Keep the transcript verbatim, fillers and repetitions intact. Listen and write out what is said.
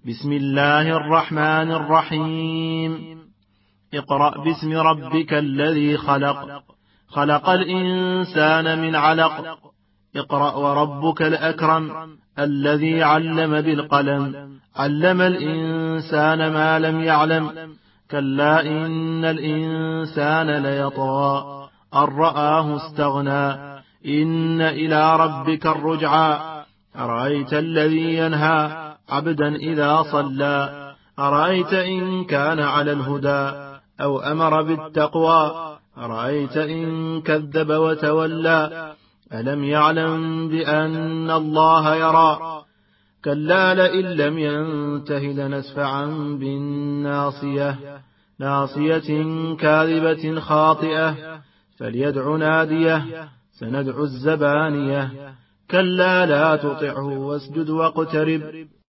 بسم الله الرحمن الرحيم. اقرأ باسم ربك الذي خلق خلق الإنسان من علق. اقرأ وربك الأكرم الذي علم بالقلم علم الإنسان ما لم يعلم. كلا إن الإنسان ليطغى أن رآه استغنى إن إلى ربك الرجعى. أرأيت الذي ينهى عبدا إذا صلى أرأيت إن كان على الهدى أو أمر بالتقوى أرأيت إن كذب وتولى. ألم يعلم بأن الله يرى كلا لئن لم ينته لنسفعا بالناصية ناصية كاذبة خاطئة فليدع ناديه سندع الزبانية. كلا لا تطعه واسجد واقترب